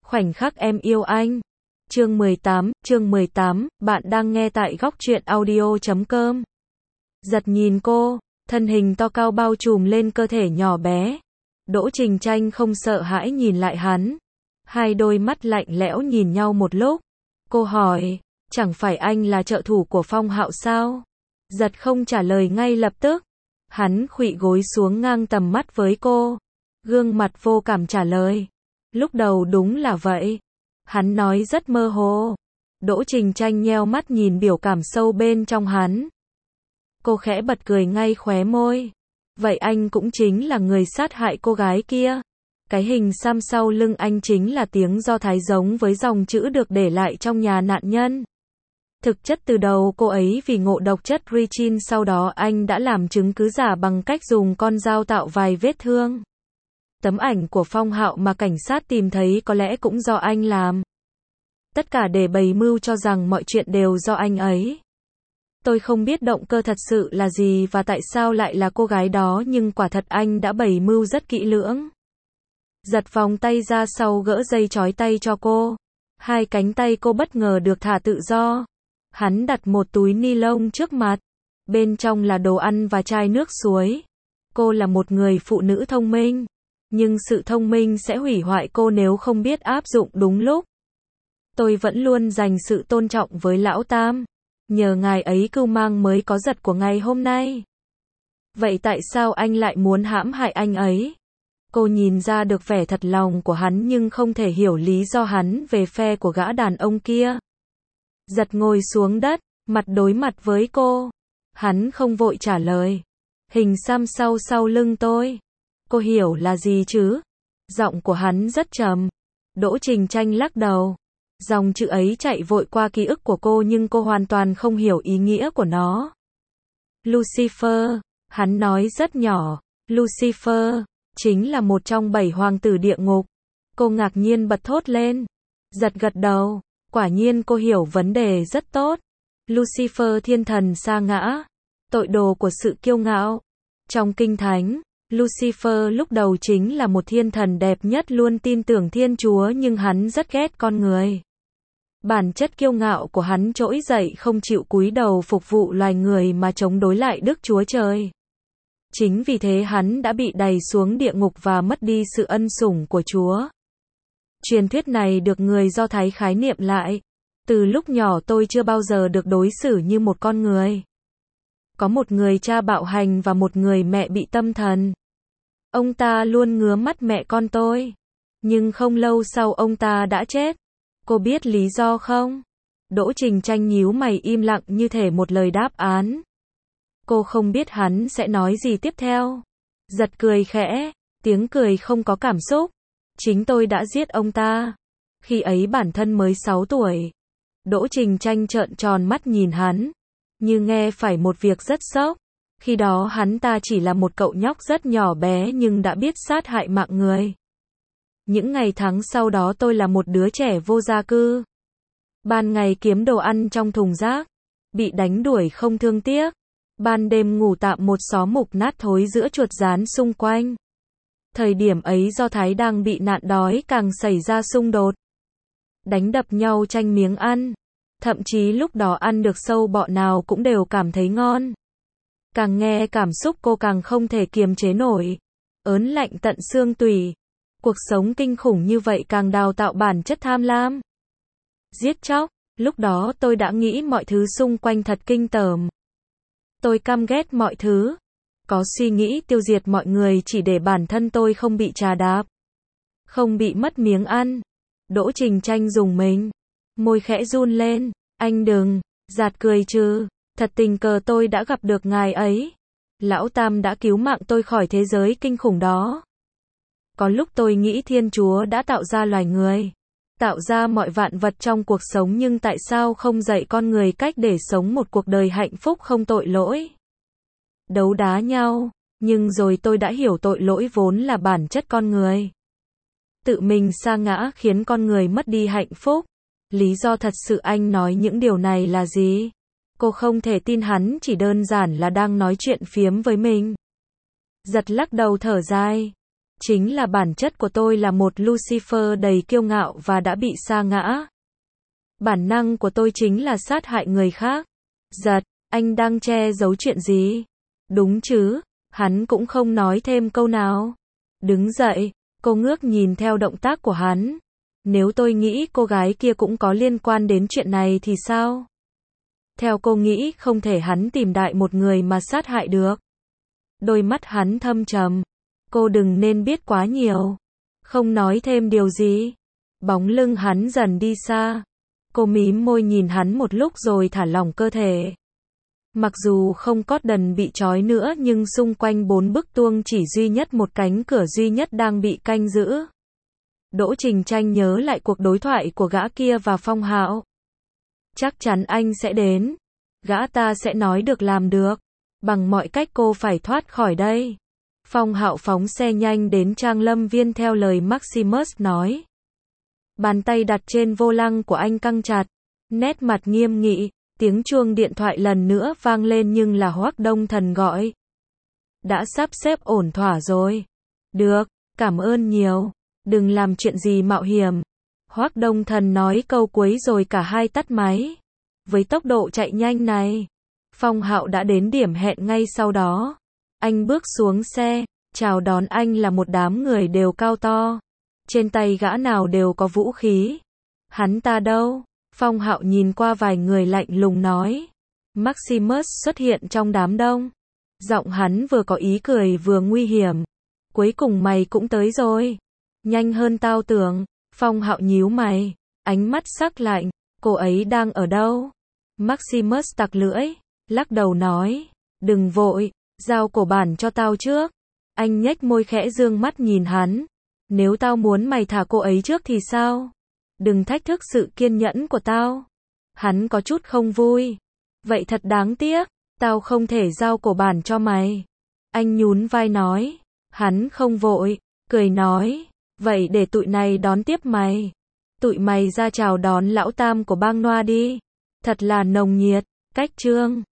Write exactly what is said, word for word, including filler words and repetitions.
Khoảnh khắc em yêu anh. Chương mười tám, chương mười tám, bạn đang nghe tại góc truyện audio chấm com. Giật nhìn cô, thân hình to cao bao trùm lên cơ thể nhỏ bé. Đỗ Trình Tranh không sợ hãi nhìn lại hắn. Hai đôi mắt lạnh lẽo nhìn nhau một lúc. Cô hỏi, chẳng phải anh là trợ thủ của Phong Hạo sao? Giật không trả lời ngay lập tức. Hắn khuỵu gối xuống ngang tầm mắt với cô. Gương mặt vô cảm trả lời. Lúc đầu đúng là vậy. Hắn nói rất mơ hồ. Đỗ Trình Tranh nheo mắt nhìn biểu cảm sâu bên trong hắn. Cô khẽ bật cười ngay khóe môi. Vậy anh cũng chính là người sát hại cô gái kia. Cái hình xăm sau lưng anh chính là tiếng Do Thái giống với dòng chữ được để lại trong nhà nạn nhân. Thực chất từ đầu cô ấy vì ngộ độc chất Richin, sau đó anh đã làm chứng cứ giả bằng cách dùng con dao tạo vài vết thương. Tấm ảnh của Phong Hạo mà cảnh sát tìm thấy có lẽ cũng do anh làm. Tất cả để bày mưu cho rằng mọi chuyện đều do anh ấy. Tôi không biết động cơ thật sự là gì và tại sao lại là cô gái đó, nhưng quả thật anh đã bày mưu rất kỹ lưỡng. Giật vòng tay ra sau gỡ dây trói tay cho cô. Hai cánh tay cô bất ngờ được thả tự do. Hắn đặt một túi ni lông trước mặt. Bên trong là đồ ăn và chai nước suối. Cô là một người phụ nữ thông minh. Nhưng sự thông minh sẽ hủy hoại cô nếu không biết áp dụng đúng lúc. Tôi vẫn luôn dành sự tôn trọng với Lão Tam. Nhờ ngài ấy cưu mang mới có giật của ngày hôm nay. Vậy tại sao anh lại muốn hãm hại anh ấy? Cô nhìn ra được vẻ thật lòng của hắn nhưng không thể hiểu lý do hắn về phe của gã đàn ông kia. Giật ngồi xuống đất, mặt đối mặt với cô. Hắn không vội trả lời. Hình xăm sau sau lưng tôi. Cô hiểu là gì chứ? Giọng của hắn rất trầm. Đỗ Trình Tranh lắc đầu. Dòng chữ ấy chạy vội qua ký ức của cô nhưng cô hoàn toàn không hiểu ý nghĩa của nó. Lucifer, hắn nói rất nhỏ. Lucifer, chính là một trong bảy hoàng tử địa ngục. Cô ngạc nhiên bật thốt lên. Giật gật đầu. Quả nhiên cô hiểu vấn đề rất tốt. Lucifer, thiên thần sa ngã. Tội đồ của sự kiêu ngạo. Trong Kinh Thánh, Lucifer lúc đầu chính là một thiên thần đẹp nhất luôn tin tưởng Thiên Chúa nhưng hắn rất ghét con người. Bản chất kiêu ngạo của hắn trỗi dậy không chịu cúi đầu phục vụ loài người mà chống đối lại Đức Chúa Trời. Chính vì thế hắn đã bị đày xuống địa ngục và mất đi sự ân sủng của Chúa. Truyền thuyết này được người Do Thái khái niệm lại. Từ lúc nhỏ tôi chưa bao giờ được đối xử như một con người. Có một người cha bạo hành và một người mẹ bị tâm thần. Ông ta luôn ngứa mắt mẹ con tôi. Nhưng không lâu sau ông ta đã chết. Cô biết lý do không? Đỗ Trình Tranh nhíu mày im lặng như thể một lời đáp án. Cô không biết hắn sẽ nói gì tiếp theo. Giật cười khẽ, tiếng cười không có cảm xúc. Chính tôi đã giết ông ta. Khi ấy bản thân mới sáu tuổi. Đỗ Trình Tranh trợn tròn mắt nhìn hắn. Như nghe phải một việc rất sốc. Khi đó hắn ta chỉ là một cậu nhóc rất nhỏ bé nhưng đã biết sát hại mạng người. Những ngày tháng sau đó tôi là một đứa trẻ vô gia cư. Ban ngày kiếm đồ ăn trong thùng rác. Bị đánh đuổi không thương tiếc. Ban đêm ngủ tạm một xó mục nát thối giữa chuột rán xung quanh. Thời điểm ấy Do Thái đang bị nạn đói càng xảy ra xung đột. Đánh đập nhau tranh miếng ăn. Thậm chí lúc đó ăn được sâu bọ nào cũng đều cảm thấy ngon. Càng nghe cảm xúc cô càng không thể kiềm chế nổi. Ớn lạnh tận xương tủy. Cuộc sống kinh khủng như vậy càng đào tạo bản chất tham lam. Giết chóc. Lúc đó tôi đã nghĩ mọi thứ xung quanh thật kinh tởm. Tôi căm ghét mọi thứ. Có suy nghĩ tiêu diệt mọi người chỉ để bản thân tôi không bị trà đạp. Không bị mất miếng ăn. Đỗ Trình Tranh dùng mình. Môi khẽ run lên. Anh đừng. Giạt cười chứ. Thật tình cờ tôi đã gặp được ngài ấy. Lão Tam đã cứu mạng tôi khỏi thế giới kinh khủng đó. Có lúc tôi nghĩ Thiên Chúa đã tạo ra loài người. Tạo ra mọi vạn vật trong cuộc sống nhưng tại sao không dạy con người cách để sống một cuộc đời hạnh phúc không tội lỗi. Đấu đá nhau. Nhưng rồi tôi đã hiểu tội lỗi vốn là bản chất con người. Tự mình sa ngã khiến con người mất đi hạnh phúc. Lý do thật sự anh nói những điều này là gì? Cô không thể tin hắn chỉ đơn giản là đang nói chuyện phiếm với mình. Giật lắc đầu thở dài. Chính là bản chất của tôi là một Lucifer đầy kiêu ngạo và đã bị sa ngã. Bản năng của tôi chính là sát hại người khác. Giật, anh đang che giấu chuyện gì? Đúng chứ, hắn cũng không nói thêm câu nào. Đứng dậy, cô ngước nhìn theo động tác của hắn. Nếu tôi nghĩ cô gái kia cũng có liên quan đến chuyện này thì sao? Theo cô nghĩ không thể hắn tìm đại một người mà sát hại được. Đôi mắt hắn thâm trầm. Cô đừng nên biết quá nhiều. Không nói thêm điều gì. Bóng lưng hắn dần đi xa. Cô mím môi nhìn hắn một lúc rồi thả lỏng cơ thể. Mặc dù không có đần bị trói nữa nhưng xung quanh bốn bức tường chỉ duy nhất một cánh cửa duy nhất đang bị canh giữ. Đỗ Trình Tranh nhớ lại cuộc đối thoại của gã kia và Phong Hạo. Chắc chắn anh sẽ đến. Gã ta sẽ nói được làm được. Bằng mọi cách cô phải thoát khỏi đây. Phong Hạo phóng xe nhanh đến Trang Lâm Viên theo lời Maximus nói. Bàn tay đặt trên vô lăng của anh căng chặt. Nét mặt nghiêm nghị. Tiếng chuông điện thoại lần nữa vang lên nhưng là Hoắc Đông Thần gọi. Đã sắp xếp ổn thỏa rồi. Được, cảm ơn nhiều. Đừng làm chuyện gì mạo hiểm. Hoắc Đông Thần nói câu cuối rồi cả hai tắt máy. Với tốc độ chạy nhanh này, Phong Hạo đã đến điểm hẹn ngay sau đó. Anh bước xuống xe, chào đón anh là một đám người đều cao to. Trên tay gã nào đều có vũ khí. Hắn ta đâu? Phong Hạo nhìn qua vài người lạnh lùng nói. Maximus xuất hiện trong đám đông. Giọng hắn vừa có ý cười vừa nguy hiểm. Cuối cùng mày cũng tới rồi. Nhanh hơn tao tưởng. Phong Hạo nhíu mày. Ánh mắt sắc lạnh. Cô ấy đang ở đâu? Maximus tặc lưỡi. Lắc đầu nói. Đừng vội. Giao cổ bản cho tao trước. Anh nhếch môi khẽ dương mắt nhìn hắn. Nếu tao muốn mày thả cô ấy trước thì sao? Đừng thách thức sự kiên nhẫn của tao. Hắn có chút không vui. Vậy thật đáng tiếc. Tao không thể giao cổ bản cho mày. Anh nhún vai nói. Hắn không vội. Cười nói. Vậy để tụi này đón tiếp mày. Tụi mày ra chào đón lão tam của bang Noa đi. Thật là nồng nhiệt. Cách chương